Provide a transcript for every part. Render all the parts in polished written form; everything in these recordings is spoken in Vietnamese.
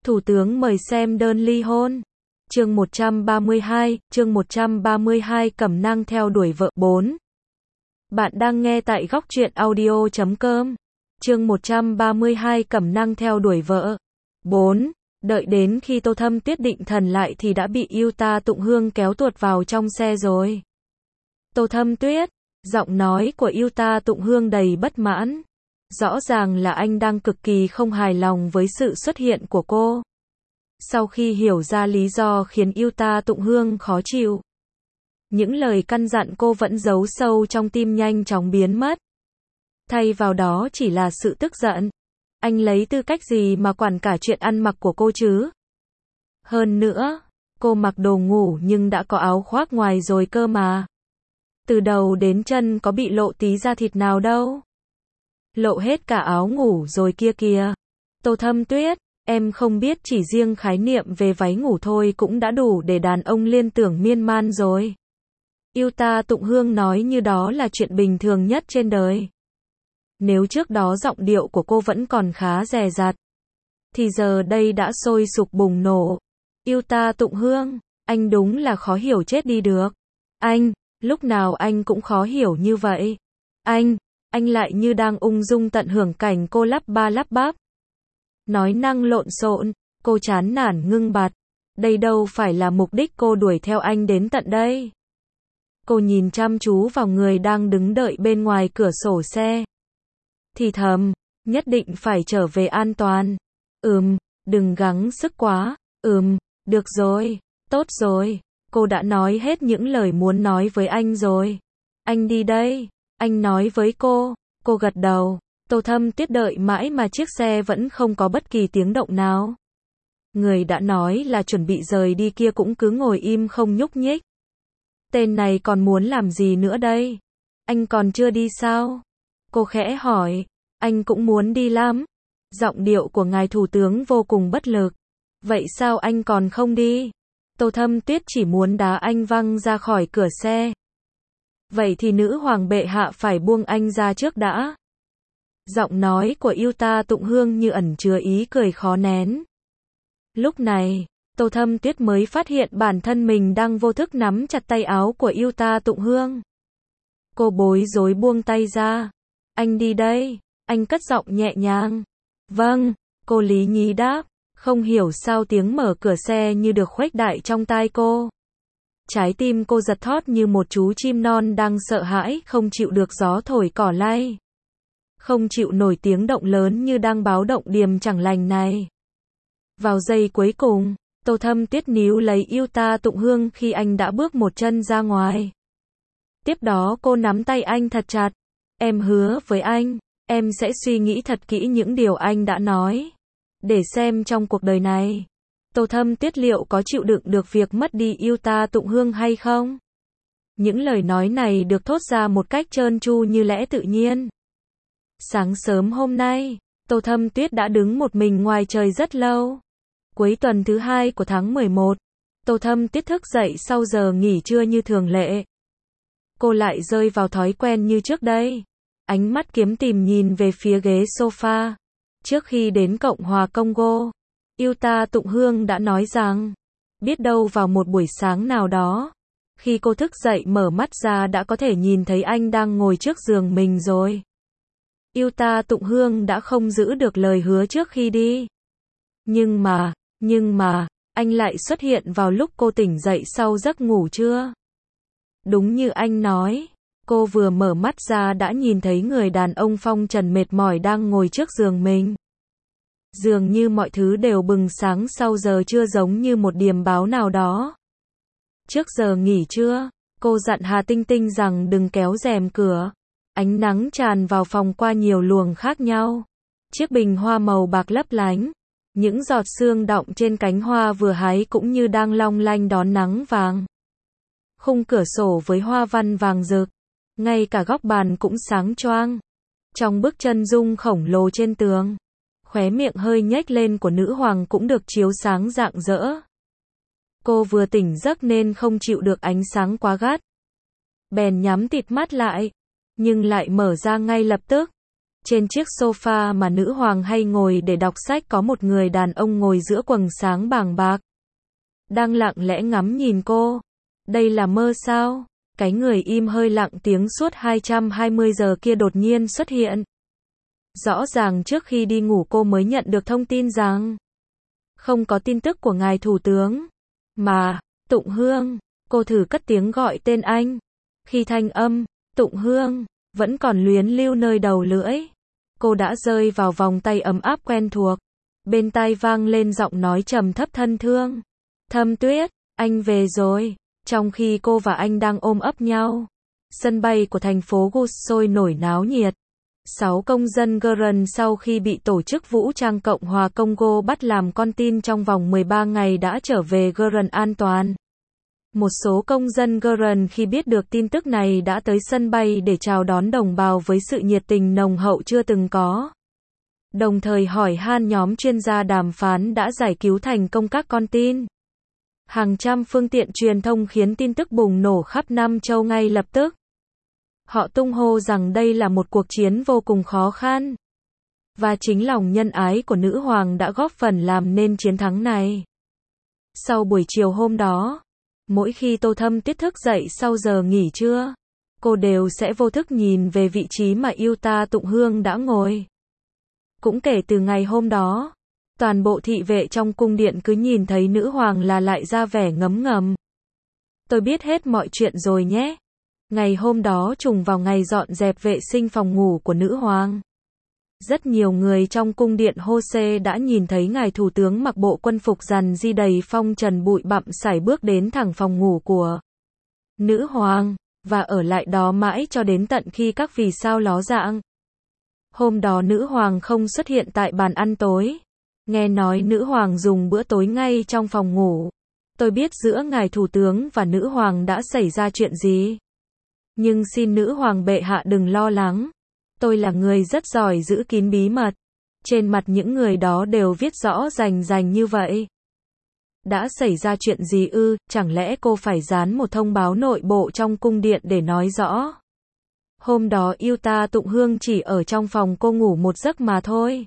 Thủ tướng mời xem đơn ly hôn. Chương 132, Cẩm Nang theo đuổi vợ 4. Bạn đang nghe tại góc truyện audio.com. Chương 132, Cẩm Nang theo đuổi vợ 4. Đợi đến khi Tô Thâm Tuyết định thần lại thì đã bị Yuta Tụng Hương kéo tuột vào trong xe rồi. Tô Thâm Tuyết, giọng nói của Yuta Tụng Hương đầy bất mãn. Rõ ràng là anh đang cực kỳ không hài lòng với sự xuất hiện của cô. Sau khi hiểu ra lý do khiến Yuta Tụng Hương khó chịu, những lời căn dặn cô vẫn giấu sâu trong tim nhanh chóng biến mất. Thay vào đó chỉ là sự tức giận. Anh lấy tư cách gì mà quản cả chuyện ăn mặc của cô chứ? Hơn nữa, cô mặc đồ ngủ nhưng đã có áo khoác ngoài rồi cơ mà. Từ đầu đến chân có bị lộ tí da thịt nào đâu. Lộ hết cả áo ngủ rồi kia kìa. Tô Thâm Tuyết, em không biết chỉ riêng khái niệm về váy ngủ thôi cũng đã đủ để đàn ông liên tưởng miên man rồi. Yuta Tụng Hương nói như đó là chuyện bình thường nhất trên đời. Nếu trước đó giọng điệu của cô vẫn còn khá dè dặt, thì giờ đây đã sôi sục bùng nổ. Yuta Tụng Hương, anh đúng là khó hiểu chết đi được. Anh, lúc nào anh cũng khó hiểu như vậy. Anh lại như đang ung dung tận hưởng cảnh cô lắp ba lắp bắp. Nói năng lộn xộn, cô chán nản ngưng bặt. Đây đâu phải là mục đích cô đuổi theo anh đến tận đây. Cô nhìn chăm chú vào người đang đứng đợi bên ngoài cửa sổ xe. Thì thầm, nhất định phải trở về an toàn. Đừng gắng sức quá. Được rồi, tốt rồi. Cô đã nói hết những lời muốn nói với anh rồi. Anh đi đây, anh nói với cô gật đầu. Tô Thâm Tuyết đợi mãi mà chiếc xe vẫn không có bất kỳ tiếng động nào. Người đã nói là chuẩn bị rời đi kia cũng cứ ngồi im không nhúc nhích. Tên này còn muốn làm gì nữa đây? Anh còn chưa đi sao? Cô khẽ hỏi. Anh cũng muốn đi lắm. Giọng điệu của ngài thủ tướng vô cùng bất lực. Vậy sao anh còn không đi? Tô Thâm Tuyết chỉ muốn đá anh văng ra khỏi cửa xe. Vậy thì nữ hoàng bệ hạ phải buông anh ra trước đã. Giọng nói của Yuta Tụng Hương như ẩn chứa ý cười khó nén. Lúc này, Tô Thâm Tuyết mới phát hiện bản thân mình đang vô thức nắm chặt tay áo của Yuta Tụng Hương. Cô bối rối buông tay ra. Anh đi đây, anh cất giọng nhẹ nhàng. Vâng, cô lý nhí đáp, không hiểu sao tiếng mở cửa xe như được khuếch đại trong tai cô. Trái tim cô giật thót như một chú chim non đang sợ hãi không chịu được gió thổi cỏ lay. Không chịu nổi tiếng động lớn như đang báo động điềm chẳng lành này. Vào giây cuối cùng, Tô Thâm Tuyết níu lấy Yuta Tụng Hương khi anh đã bước một chân ra ngoài. Tiếp đó cô nắm tay anh thật chặt. Em hứa với anh, em sẽ suy nghĩ thật kỹ những điều anh đã nói. Để xem trong cuộc đời này, Tô Thâm Tuyết liệu có chịu đựng được việc mất đi Yuta Tụng Hương hay không? Những lời nói này được thốt ra một cách trơn tru như lẽ tự nhiên. Sáng sớm hôm nay, Tô Thâm Tuyết đã đứng một mình ngoài trời rất lâu. Cuối tuần thứ 2 của tháng 11, Tô Thâm Tuyết thức dậy sau giờ nghỉ trưa như thường lệ. Cô lại rơi vào thói quen như trước đây. Ánh mắt kiếm tìm nhìn về phía ghế sofa. Trước khi đến Cộng hòa Congo, Yuta Tụng Hương đã nói rằng, biết đâu vào một buổi sáng nào đó, khi cô thức dậy mở mắt ra đã có thể nhìn thấy anh đang ngồi trước giường mình rồi. Yuta Tụng Hương đã không giữ được lời hứa trước khi đi. Nhưng mà, anh lại xuất hiện vào lúc cô tỉnh dậy sau giấc ngủ trưa. Đúng như anh nói, cô vừa mở mắt ra đã nhìn thấy người đàn ông phong trần mệt mỏi đang ngồi trước giường mình. Dường như mọi thứ đều bừng sáng sau giờ trưa giống như một điềm báo nào đó. Trước giờ nghỉ trưa, cô dặn Hà Tinh Tinh rằng đừng kéo rèm cửa. Ánh nắng tràn vào phòng qua nhiều luồng khác nhau. Chiếc bình hoa màu bạc lấp lánh. Những giọt sương đọng trên cánh hoa vừa hái cũng như đang long lanh đón nắng vàng. Khung cửa sổ với hoa văn vàng rực. Ngay cả góc bàn cũng sáng choang. Trong bức chân dung khổng lồ trên tường, khóe miệng hơi nhếch lên của nữ hoàng cũng được chiếu sáng rạng rỡ. Cô vừa tỉnh giấc nên không chịu được ánh sáng quá gắt. Bèn nhắm tịt mắt lại, nhưng lại mở ra ngay lập tức. Trên chiếc sofa mà nữ hoàng hay ngồi để đọc sách có một người đàn ông ngồi giữa quầng sáng bàng bạc. Đang lặng lẽ ngắm nhìn cô. Đây là mơ sao? Cái người im hơi lặng tiếng suốt 220 giờ kia đột nhiên xuất hiện. Rõ ràng trước khi đi ngủ cô mới nhận được thông tin rằng không có tin tức của ngài thủ tướng. Mà, Tụng Hương, cô thử cất tiếng gọi tên anh. Khi thanh âm, Tụng Hương, vẫn còn luyến lưu nơi đầu lưỡi. Cô đã rơi vào vòng tay ấm áp quen thuộc. Bên tai vang lên giọng nói trầm thấp thân thương. Thâm Tuyết, anh về rồi. Trong khi cô và anh đang ôm ấp nhau, sân bay của thành phố Gus sôi nổi náo nhiệt. 6 công dân Gueren sau khi bị tổ chức vũ trang Cộng hòa Congo bắt làm con tin trong vòng 13 ngày đã trở về Gueren an toàn. Một số công dân Gueren khi biết được tin tức này đã tới sân bay để chào đón đồng bào với sự nhiệt tình nồng hậu chưa từng có. Đồng thời hỏi han nhóm chuyên gia đàm phán đã giải cứu thành công các con tin. Hàng trăm phương tiện truyền thông khiến tin tức bùng nổ khắp Nam Châu ngay lập tức. Họ tung hô rằng đây là một cuộc chiến vô cùng khó khăn. Và chính lòng nhân ái của nữ hoàng đã góp phần làm nên chiến thắng này. Sau buổi chiều hôm đó, mỗi khi Tô Thâm Tuyết thức dậy sau giờ nghỉ trưa, cô đều sẽ vô thức nhìn về vị trí mà Yuta Tụng Hương đã ngồi. Cũng kể từ ngày hôm đó, toàn bộ thị vệ trong cung điện cứ nhìn thấy nữ hoàng là lại ra vẻ ngấm ngầm. Tôi biết hết mọi chuyện rồi nhé. Ngày hôm đó trùng vào ngày dọn dẹp vệ sinh phòng ngủ của nữ hoàng. Rất nhiều người trong cung điện Hose đã nhìn thấy ngài thủ tướng mặc bộ quân phục rằn di đầy phong trần bụi bặm sải bước đến thẳng phòng ngủ của nữ hoàng, và ở lại đó mãi cho đến tận khi các vì sao ló dạng. Hôm đó nữ hoàng không xuất hiện tại bàn ăn tối. Nghe nói nữ hoàng dùng bữa tối ngay trong phòng ngủ. Tôi biết giữa ngài thủ tướng và nữ hoàng đã xảy ra chuyện gì. Nhưng xin nữ hoàng bệ hạ đừng lo lắng. Tôi là người rất giỏi giữ kín bí mật. Trên mặt những người đó đều viết rõ rành rành như vậy. Đã xảy ra chuyện gì ư? Chẳng lẽ cô phải dán một thông báo nội bộ trong cung điện để nói rõ? Hôm đó Yuta Tụng Hương chỉ ở trong phòng cô ngủ một giấc mà thôi.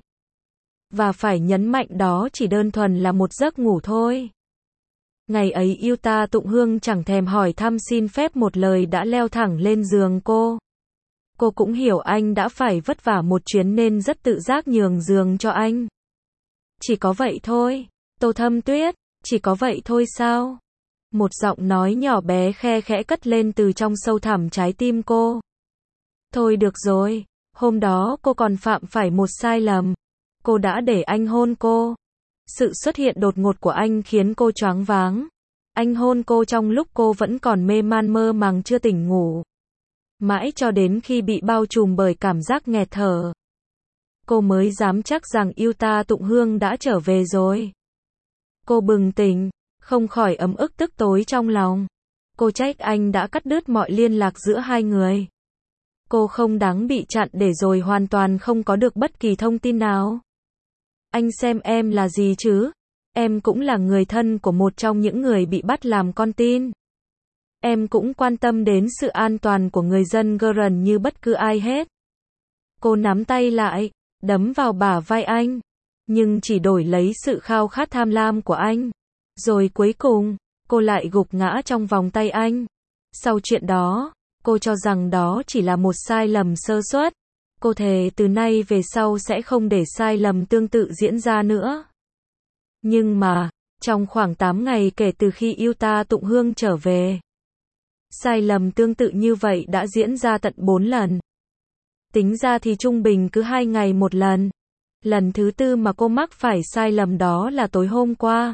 Và phải nhấn mạnh đó chỉ đơn thuần là một giấc ngủ thôi. Ngày ấy Yuta Tụng Hương chẳng thèm hỏi thăm xin phép một lời đã leo thẳng lên giường cô. Cô cũng hiểu anh đã phải vất vả một chuyến nên rất tự giác nhường giường cho anh. Chỉ có vậy thôi, Tô Thâm Tuyết, chỉ có vậy thôi sao? Một giọng nói nhỏ bé khe khẽ cất lên từ trong sâu thẳm trái tim cô. Thôi được rồi, hôm đó cô còn phạm phải một sai lầm. Cô đã để anh hôn cô. Sự xuất hiện đột ngột của anh khiến cô choáng váng. Anh hôn cô trong lúc cô vẫn còn mê man mơ màng chưa tỉnh ngủ. Mãi cho đến khi bị bao trùm bởi cảm giác nghẹt thở, cô mới dám chắc rằng Yuta Tụng Hương đã trở về rồi. Cô bừng tỉnh, không khỏi ấm ức tức tối trong lòng. Cô trách anh đã cắt đứt mọi liên lạc giữa hai người. Cô không đáng bị chặn để rồi hoàn toàn không có được bất kỳ thông tin nào. Anh xem em là gì chứ? Em cũng là người thân của một trong những người bị bắt làm con tin. Em cũng quan tâm đến sự an toàn của người dân Gueren như bất cứ ai hết. Cô nắm tay lại, đấm vào bả vai anh, nhưng chỉ đổi lấy sự khao khát tham lam của anh. Rồi cuối cùng, cô lại gục ngã trong vòng tay anh. Sau chuyện đó, cô cho rằng đó chỉ là một sai lầm sơ suất. Cô thề từ nay về sau sẽ không để sai lầm tương tự diễn ra nữa. Nhưng mà, trong khoảng 8 ngày kể từ khi Yuta Tụng Hương trở về, sai lầm tương tự như vậy đã diễn ra tận 4 lần. Tính ra thì trung bình cứ 2 ngày một lần. Lần thứ tư mà cô mắc phải sai lầm đó là tối hôm qua.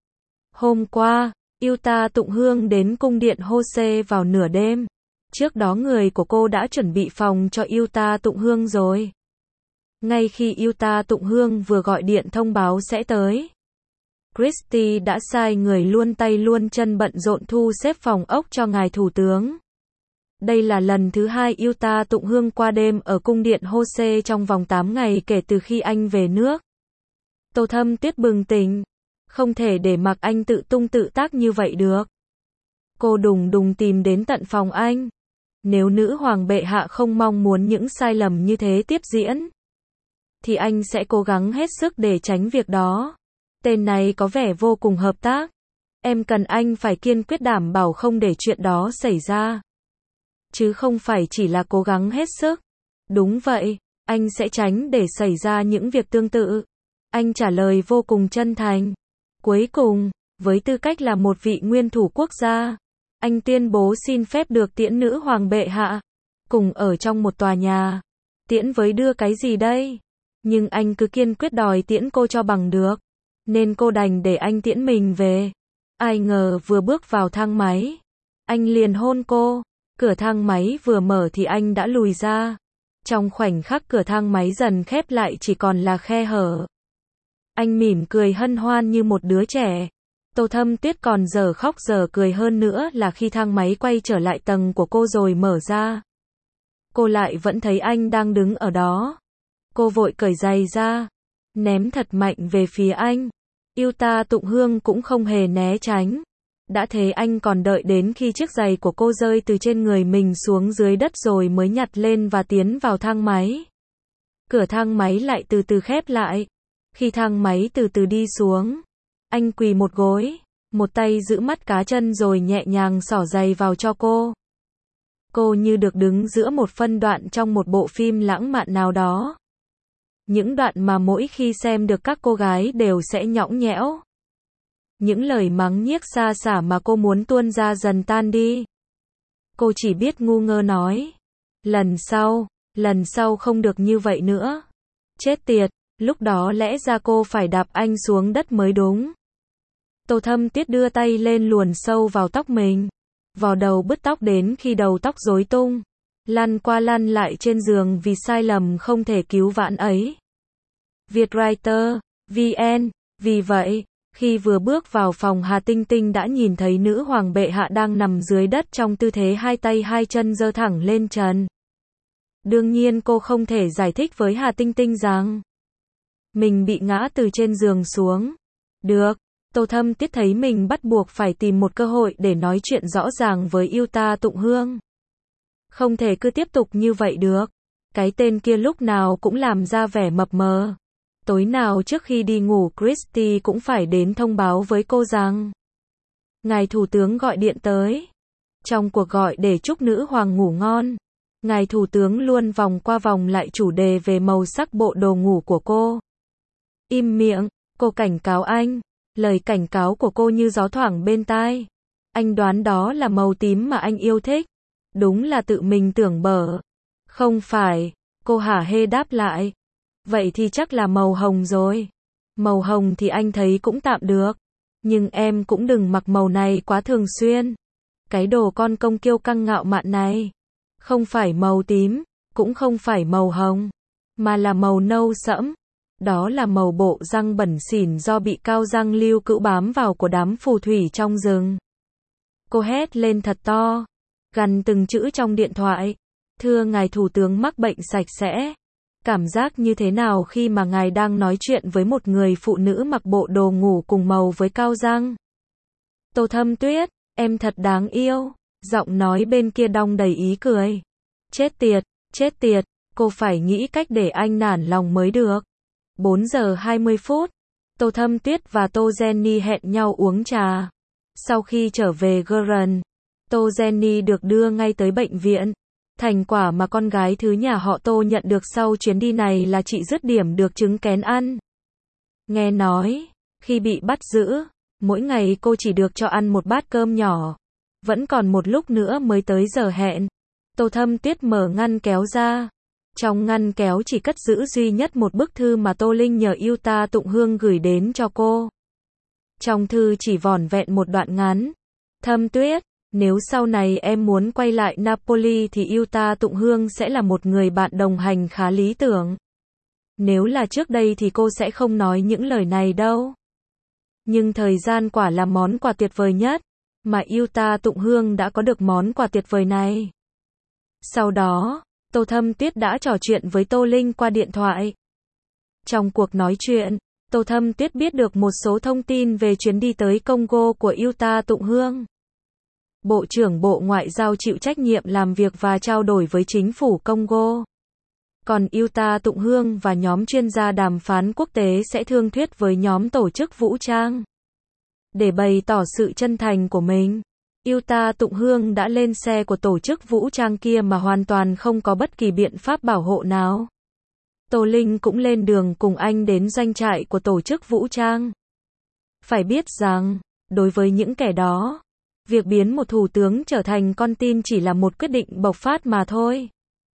Hôm qua, Yuta Tụng Hương đến cung điện Hose vào nửa đêm. Trước đó người của cô đã chuẩn bị phòng cho Yuta Tụng Hương rồi. Ngay khi Yuta Tụng Hương vừa gọi điện thông báo sẽ tới, Christie đã sai người luôn tay luôn chân bận rộn thu xếp phòng ốc cho ngài thủ tướng. Đây là lần thứ 2 Yuta Tụng Hương qua đêm ở cung điện Hose trong vòng 8 ngày kể từ khi anh về nước. Tô Thâm Tuyết bừng tỉnh. Không thể để mặc anh tự tung tự tác như vậy được. Cô đùng đùng tìm đến tận phòng anh. Nếu nữ hoàng bệ hạ không mong muốn những sai lầm như thế tiếp diễn, thì anh sẽ cố gắng hết sức để tránh việc đó. Tên này có vẻ vô cùng hợp tác. Em cần anh phải kiên quyết đảm bảo không để chuyện đó xảy ra. Chứ không phải chỉ là cố gắng hết sức. Đúng vậy, anh sẽ tránh để xảy ra những việc tương tự. Anh trả lời vô cùng chân thành. Cuối cùng, với tư cách là một vị nguyên thủ quốc gia, anh tuyên bố xin phép được tiễn nữ hoàng bệ hạ. Cùng ở trong một tòa nhà. Tiễn với đưa cái gì đây? Nhưng anh cứ kiên quyết đòi tiễn cô cho bằng được. Nên cô đành để anh tiễn mình về. Ai ngờ vừa bước vào thang máy, anh liền hôn cô. Cửa thang máy vừa mở thì anh đã lùi ra. Trong khoảnh khắc cửa thang máy dần khép lại chỉ còn là khe hở. Anh mỉm cười hân hoan như một đứa trẻ. Tô Thâm Tuyết còn giờ khóc giờ cười hơn nữa là khi thang máy quay trở lại tầng của cô rồi mở ra. Cô lại vẫn thấy anh đang đứng ở đó. Cô vội cởi giày ra, ném thật mạnh về phía anh. Yuta Tụng Hương cũng không hề né tránh. Đã thế anh còn đợi đến khi chiếc giày của cô rơi từ trên người mình xuống dưới đất rồi mới nhặt lên và tiến vào thang máy. Cửa thang máy lại từ từ khép lại. Khi thang máy từ từ đi xuống, anh quỳ một gối, một tay giữ mắt cá chân rồi nhẹ nhàng xỏ giày vào cho cô. Cô như được đứng giữa một phân đoạn trong một bộ phim lãng mạn nào đó. Những đoạn mà mỗi khi xem được các cô gái đều sẽ nhõng nhẽo. Những lời mắng nhiếc xa xả mà cô muốn tuôn ra dần tan đi. Cô chỉ biết ngu ngơ nói. Lần sau không được như vậy nữa. Chết tiệt, lúc đó lẽ ra cô phải đạp anh xuống đất mới đúng. Tô Thâm Tuyết đưa tay lên luồn sâu vào tóc mình. Vò đầu bứt tóc đến khi đầu tóc rối tung. Lăn qua lăn lại trên giường vì sai lầm không thể cứu vãn ấy. Vietwriter, VN, vì vậy, khi vừa bước vào phòng Hà Tinh Tinh đã nhìn thấy nữ hoàng bệ hạ đang nằm dưới đất trong tư thế hai tay hai chân giơ thẳng lên trần. Đương nhiên cô không thể giải thích với Hà Tinh Tinh rằng mình bị ngã từ trên giường xuống. Được, Tô Thâm Tuyết thấy mình bắt buộc phải tìm một cơ hội để nói chuyện rõ ràng với Yuta Tụng Hương. Không thể cứ tiếp tục như vậy được. Cái tên kia lúc nào cũng làm ra vẻ mập mờ. Tối nào trước khi đi ngủ Christy cũng phải đến thông báo với cô rằng ngài thủ tướng gọi điện tới. Trong cuộc gọi để chúc nữ hoàng ngủ ngon, ngài thủ tướng luôn vòng qua vòng lại chủ đề về màu sắc bộ đồ ngủ của cô. Im miệng, cô cảnh cáo anh. Lời cảnh cáo của cô như gió thoảng bên tai. Anh đoán đó là màu tím mà anh yêu thích. Đúng là tự mình tưởng bở. Không phải, cô hả hê đáp lại. Vậy thì chắc là màu hồng rồi. Màu hồng thì anh thấy cũng tạm được. Nhưng em cũng đừng mặc màu này quá thường xuyên. Cái đồ con công kiêu căng ngạo mạn này. Không phải màu tím, cũng không phải màu hồng. Mà là màu nâu sẫm. Đó là màu bộ răng bẩn xỉn do bị cao răng lưu cữu bám vào của đám phù thủy trong rừng. Cô hét lên thật to. Gằn từng chữ trong điện thoại. Thưa ngài thủ tướng mắc bệnh sạch sẽ. Cảm giác như thế nào khi mà ngài đang nói chuyện với một người phụ nữ mặc bộ đồ ngủ cùng màu với cao răng? Tô Thâm Tuyết, em thật đáng yêu. Giọng nói bên kia đong đầy ý cười. Chết tiệt, cô phải nghĩ cách để anh nản lòng mới được. 4 giờ 20 phút, Tô Thâm Tuyết và Tô Jenny hẹn nhau uống trà. Sau khi trở về Gurren, Tô Jenny được đưa ngay tới bệnh viện. Thành quả mà con gái thứ nhà họ Tô nhận được sau chuyến đi này là chị dứt điểm được trứng kén ăn. Nghe nói, khi bị bắt giữ, mỗi ngày cô chỉ được cho ăn một bát cơm nhỏ. Vẫn còn một lúc nữa mới tới giờ hẹn. Tô Thâm Tuyết mở ngăn kéo ra. Trong ngăn kéo chỉ cất giữ duy nhất một bức thư mà Tô Linh nhờ Yuta Tụng Hương gửi đến cho cô. Trong thư chỉ vỏn vẹn một đoạn ngắn. Thâm Tuyết, nếu sau này em muốn quay lại Napoli thì Yuta Tụng Hương sẽ là một người bạn đồng hành khá lý tưởng. Nếu là trước đây thì cô sẽ không nói những lời này đâu. Nhưng thời gian quả là món quà tuyệt vời nhất, mà Yuta Tụng Hương đã có được món quà tuyệt vời này. Sau đó, Tô Thâm Tuyết đã trò chuyện với Tô Linh qua điện thoại. Trong cuộc nói chuyện, Tô Thâm Tuyết biết được một số thông tin về chuyến đi tới Congo của Yuta Tụng Hương. Bộ trưởng Bộ Ngoại giao chịu trách nhiệm làm việc và trao đổi với chính phủ Congo. Còn Yuta Tụng Hương và nhóm chuyên gia đàm phán quốc tế sẽ thương thuyết với nhóm tổ chức vũ trang. Để bày tỏ sự chân thành của mình, Yuta Tụng Hương đã lên xe của tổ chức vũ trang kia mà hoàn toàn không có bất kỳ biện pháp bảo hộ nào. Tô Linh cũng lên đường cùng anh đến doanh trại của tổ chức vũ trang. Phải biết rằng, đối với những kẻ đó, việc biến một thủ tướng trở thành con tin chỉ là một quyết định bộc phát mà thôi.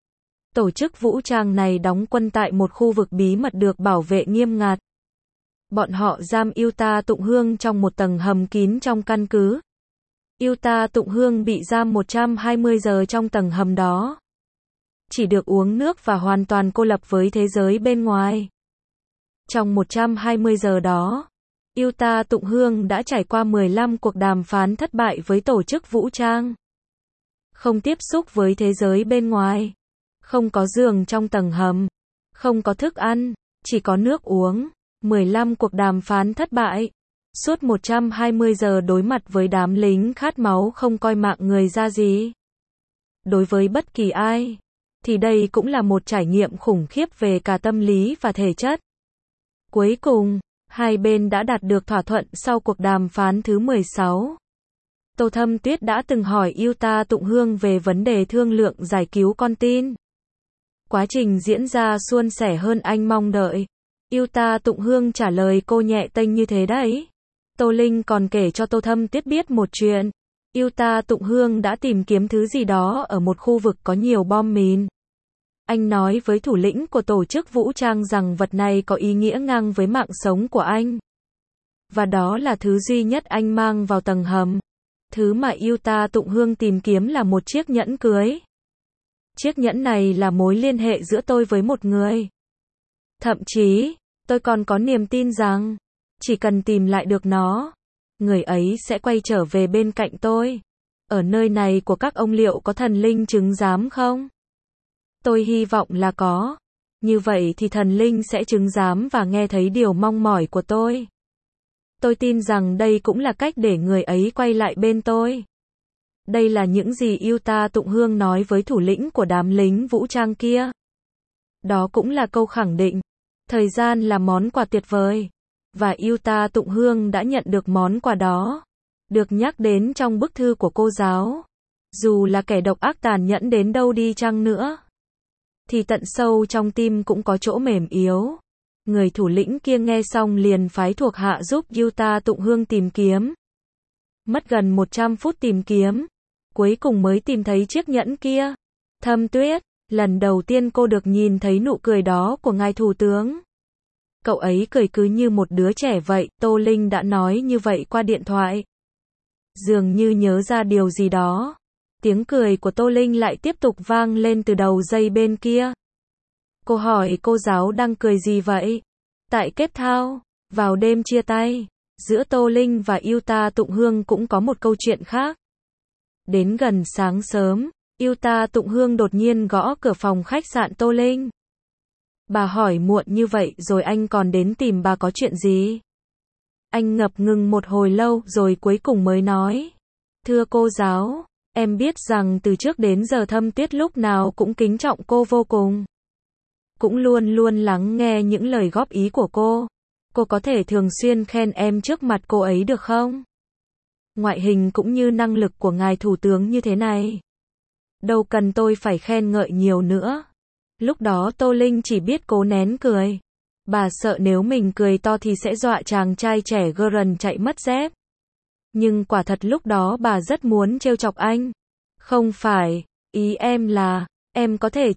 Tổ chức vũ trang này đóng quân tại một khu vực bí mật được bảo vệ nghiêm ngặt. Bọn họ giam Yuta Tụng Hương trong một tầng hầm kín trong căn cứ. Yuta Tụng Hương bị giam 120 giờ trong tầng hầm đó. Chỉ được uống nước và hoàn toàn cô lập với thế giới bên ngoài. Trong 120 giờ đó, Yuta Tụng Hương đã trải qua 15 cuộc đàm phán thất bại với tổ chức vũ trang. Không tiếp xúc với thế giới bên ngoài. Không có giường trong tầng hầm. Không có thức ăn, chỉ có nước uống. 15 cuộc đàm phán thất bại. Suốt 120 giờ đối mặt với đám lính khát máu không coi mạng người ra gì. Đối với bất kỳ ai, thì đây cũng là một trải nghiệm khủng khiếp về cả tâm lý và thể chất. Cuối cùng, hai bên đã đạt được thỏa thuận sau cuộc đàm phán thứ 16. Tô Thâm Tuyết đã từng hỏi Yuta Tụng Hương về vấn đề thương lượng giải cứu con tin. Quá trình diễn ra suôn sẻ hơn anh mong đợi. Yuta Tụng Hương trả lời cô nhẹ tênh như thế đấy. Tô Linh còn kể cho Tô Thâm Tuyết biết một chuyện. Yuta Tụng Hương đã tìm kiếm thứ gì đó ở một khu vực có nhiều bom mìn. Anh nói với thủ lĩnh của tổ chức vũ trang rằng vật này có ý nghĩa ngang với mạng sống của anh. Và đó là thứ duy nhất anh mang vào tầng hầm. Thứ mà Yuta Tụng Hương tìm kiếm là một chiếc nhẫn cưới. Chiếc nhẫn này là mối liên hệ giữa tôi với một người. Thậm chí, tôi còn có niềm tin rằng, chỉ cần tìm lại được nó, người ấy sẽ quay trở về bên cạnh tôi. Ở nơi này của các ông liệu có thần linh chứng giám không? Tôi hy vọng là có. Như vậy thì thần linh sẽ chứng giám và nghe thấy điều mong mỏi của tôi. Tôi tin rằng đây cũng là cách để người ấy quay lại bên tôi. Đây là những gì Yuta Tụng Hương nói với thủ lĩnh của đám lính vũ trang kia. Đó cũng là câu khẳng định. Thời gian là món quà tuyệt vời. Và Yuta Tụng Hương đã nhận được món quà đó. Được nhắc đến trong bức thư của cô giáo. Dù là kẻ độc ác tàn nhẫn đến đâu đi chăng nữa, thì tận sâu trong tim cũng có chỗ mềm yếu. Người thủ lĩnh kia nghe xong liền phái thuộc hạ giúp Yuta Tụng Hương tìm kiếm. Mất gần 100 phút tìm kiếm, cuối cùng mới tìm thấy chiếc nhẫn kia. Thâm Tuyết, lần đầu tiên cô được nhìn thấy nụ cười đó của ngài thủ tướng. Cậu ấy cười cứ như một đứa trẻ vậy, Tô Linh đã nói như vậy qua điện thoại. Dường như nhớ ra điều gì đó. Tiếng cười của Tô Linh lại tiếp tục vang lên từ đầu dây bên kia. Cô hỏi cô giáo đang cười gì vậy? Tại Cape Town, vào đêm chia tay, giữa Tô Linh và Yuta Tụng Hương cũng có một câu chuyện khác. Đến gần sáng sớm, Yuta Tụng Hương đột nhiên gõ cửa phòng khách sạn Tô Linh. Bà hỏi muộn như vậy rồi anh còn đến tìm bà có chuyện gì? Anh ngập ngừng một hồi lâu rồi cuối cùng mới nói. Thưa cô giáo, em biết rằng từ trước đến giờ Thâm Tuyết lúc nào cũng kính trọng cô vô cùng. Cũng luôn luôn lắng nghe những lời góp ý của cô. Cô có thể thường xuyên khen em trước mặt cô ấy được không? Ngoại hình cũng như năng lực của ngài thủ tướng như thế này. Đâu cần tôi phải khen ngợi nhiều nữa. Lúc đó Tô Linh chỉ biết cố nén cười. Bà sợ nếu mình cười to thì sẽ dọa chàng trai trẻ Gurren chạy mất dép. Nhưng quả thật lúc đó bà rất muốn trêu chọc anh. Không phải, ý em là, em có thể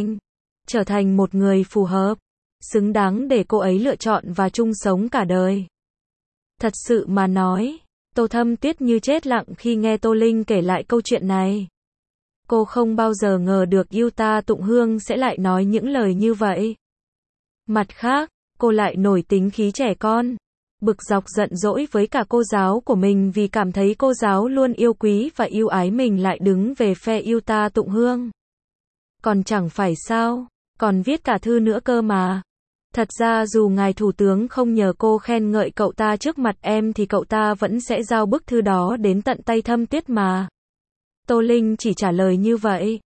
trở thành một người phù hợp, xứng đáng để cô ấy lựa chọn và chung sống cả đời. Thật sự mà nói, Tô Thâm Tuyết như chết lặng khi nghe Tô Linh kể lại câu chuyện này. Cô không bao giờ ngờ được Yuta Tụng Hương sẽ lại nói những lời như vậy. Mặt khác, cô lại nổi tính khí trẻ con, bực dọc giận dỗi với cả cô giáo của mình vì cảm thấy cô giáo luôn yêu quý và yêu ái mình lại đứng về phe Yuta Tụng Hương. Còn chẳng phải sao, còn viết cả thư nữa cơ mà. Thật ra dù ngài thủ tướng không nhờ cô khen ngợi cậu ta trước mặt em thì cậu ta vẫn sẽ giao bức thư đó đến tận tay Thâm Tuyết mà. Tô Linh chỉ trả lời như vậy.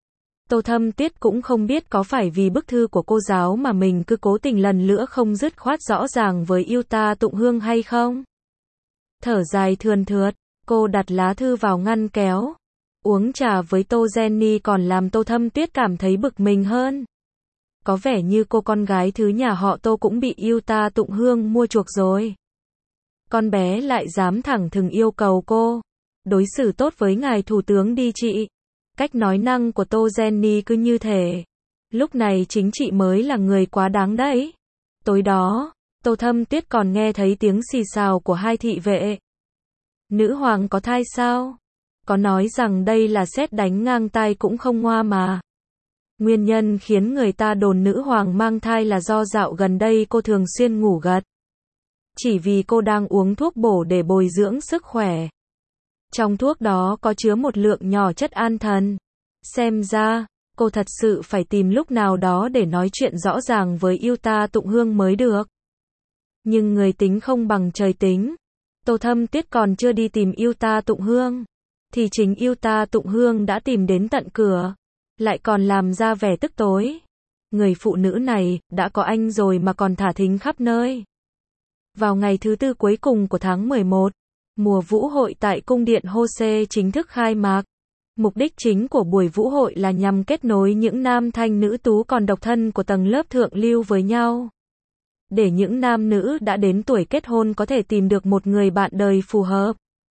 Tô Thâm Tuyết cũng không biết có phải vì bức thư của cô giáo mà mình cứ cố tình lần nữa không dứt khoát rõ ràng với yêu ta Tụng Hương hay không. Thở dài thườn thượt, cô đặt lá thư vào ngăn kéo. Uống trà với Tô Jenny còn làm Tô Thâm Tuyết cảm thấy bực mình hơn. Có vẻ như cô con gái thứ nhà họ Tô cũng bị yêu ta Tụng Hương mua chuộc rồi. Con bé lại dám thẳng thừng yêu cầu cô đối xử tốt với ngài thủ tướng đi chị. Cách nói năng của Tô Jenny cứ như thể lúc này chính chị mới là người quá đáng đấy. Tối đó, Tô Thâm Tuyết còn nghe thấy tiếng xì xào của hai thị vệ. Nữ hoàng có thai sao? Có nói rằng đây là sét đánh ngang tai cũng không ngoa mà. Nguyên nhân khiến người ta đồn nữ hoàng mang thai là do dạo gần đây cô thường xuyên ngủ gật. Chỉ vì cô đang uống thuốc bổ để bồi dưỡng sức khỏe. Trong thuốc đó có chứa một lượng nhỏ chất an thần. Xem ra, cô thật sự phải tìm lúc nào đó để nói chuyện rõ ràng với yêu ta Tụng Hương mới được. Nhưng người tính không bằng trời tính. Tô Thâm Tuyết còn chưa đi tìm yêu ta Tụng Hương, thì chính yêu ta Tụng Hương đã tìm đến tận cửa, lại còn làm ra vẻ tức tối. Người phụ nữ này, đã có anh rồi mà còn thả thính khắp nơi. Vào ngày thứ tư cuối cùng của tháng 11, mùa vũ hội tại cung điện Hô-xê chính thức khai mạc. Mục đích chính của buổi vũ hội là nhằm kết nối những nam thanh nữ tú còn độc thân của tầng lớp thượng lưu với nhau. Để những nam nữ đã đến tuổi kết hôn có thể tìm được một người bạn đời phù hợp.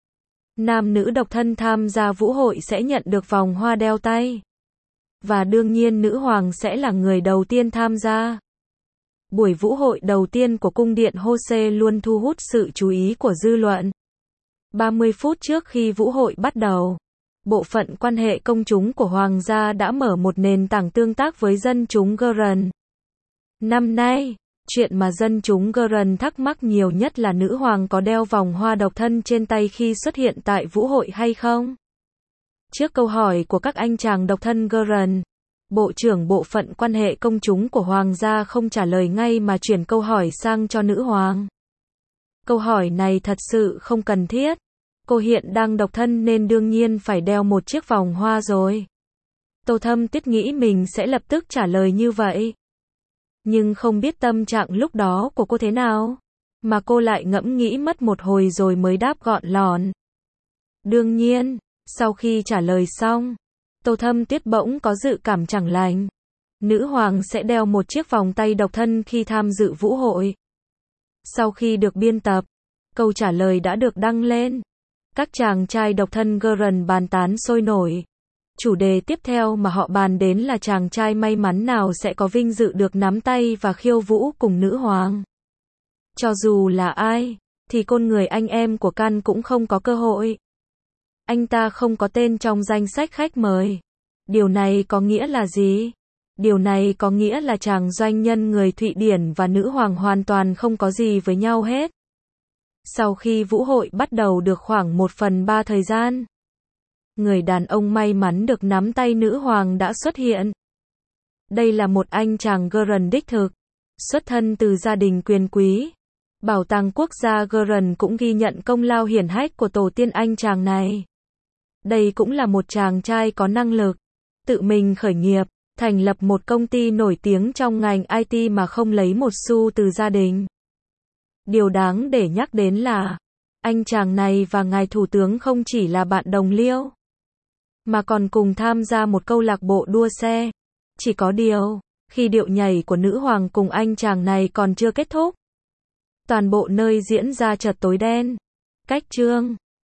Nam nữ độc thân tham gia vũ hội sẽ nhận được vòng hoa đeo tay. Và đương nhiên nữ hoàng sẽ là người đầu tiên tham gia. Buổi vũ hội đầu tiên của cung điện Hô-xê luôn thu hút sự chú ý của dư luận. 30 phút trước khi vũ hội bắt đầu, bộ phận quan hệ công chúng của hoàng gia đã mở một nền tảng tương tác với dân chúng Gurren. Năm nay, chuyện mà dân chúng Gurren thắc mắc nhiều nhất là nữ hoàng có đeo vòng hoa độc thân trên tay khi xuất hiện tại vũ hội hay không. Trước câu hỏi của các anh chàng độc thân Gurren, Bộ trưởng bộ phận quan hệ công chúng của hoàng gia không trả lời ngay mà chuyển câu hỏi sang cho nữ hoàng. Câu hỏi này thật sự không cần thiết. Cô hiện đang độc thân nên đương nhiên phải đeo một chiếc vòng hoa rồi. Tô Thâm Tuyết nghĩ mình sẽ lập tức trả lời như vậy. Nhưng không biết tâm trạng lúc đó của cô thế nào, mà cô lại ngẫm nghĩ mất một hồi rồi mới đáp gọn lọn. Đương nhiên, sau khi trả lời xong, Tô Thâm Tuyết bỗng có dự cảm chẳng lành. Nữ hoàng sẽ đeo một chiếc vòng tay độc thân khi tham dự vũ hội. Sau khi được biên tập, câu trả lời đã được đăng lên. Các chàng trai độc thân Gurren bàn tán sôi nổi. Chủ đề tiếp theo mà họ bàn đến là chàng trai may mắn nào sẽ có vinh dự được nắm tay và khiêu vũ cùng nữ hoàng. Cho dù là ai, thì con người anh em của Can cũng không có cơ hội. Anh ta không có tên trong danh sách khách mời. Điều này có nghĩa là gì? Điều này có nghĩa là chàng doanh nhân người Thụy Điển và nữ hoàng hoàn toàn không có gì với nhau hết. Sau khi vũ hội bắt đầu được khoảng 1/3 thời gian, người đàn ông may mắn được nắm tay nữ hoàng đã xuất hiện. Đây là một anh chàng Gurren đích thực, xuất thân từ gia đình quyền quý. Bảo tàng quốc gia Gurren cũng ghi nhận công lao hiển hách của tổ tiên anh chàng này. Đây cũng là một chàng trai có năng lực, tự mình khởi nghiệp, thành lập một công ty nổi tiếng trong ngành IT mà không lấy một xu từ gia đình. Điều đáng để nhắc đến là, anh chàng này và ngài thủ tướng không chỉ là bạn đồng liêu, mà còn cùng tham gia một câu lạc bộ đua xe. Chỉ có điều, khi điệu nhảy của nữ hoàng cùng anh chàng này còn chưa kết thúc, toàn bộ nơi diễn ra chợt tối đen. Cách chương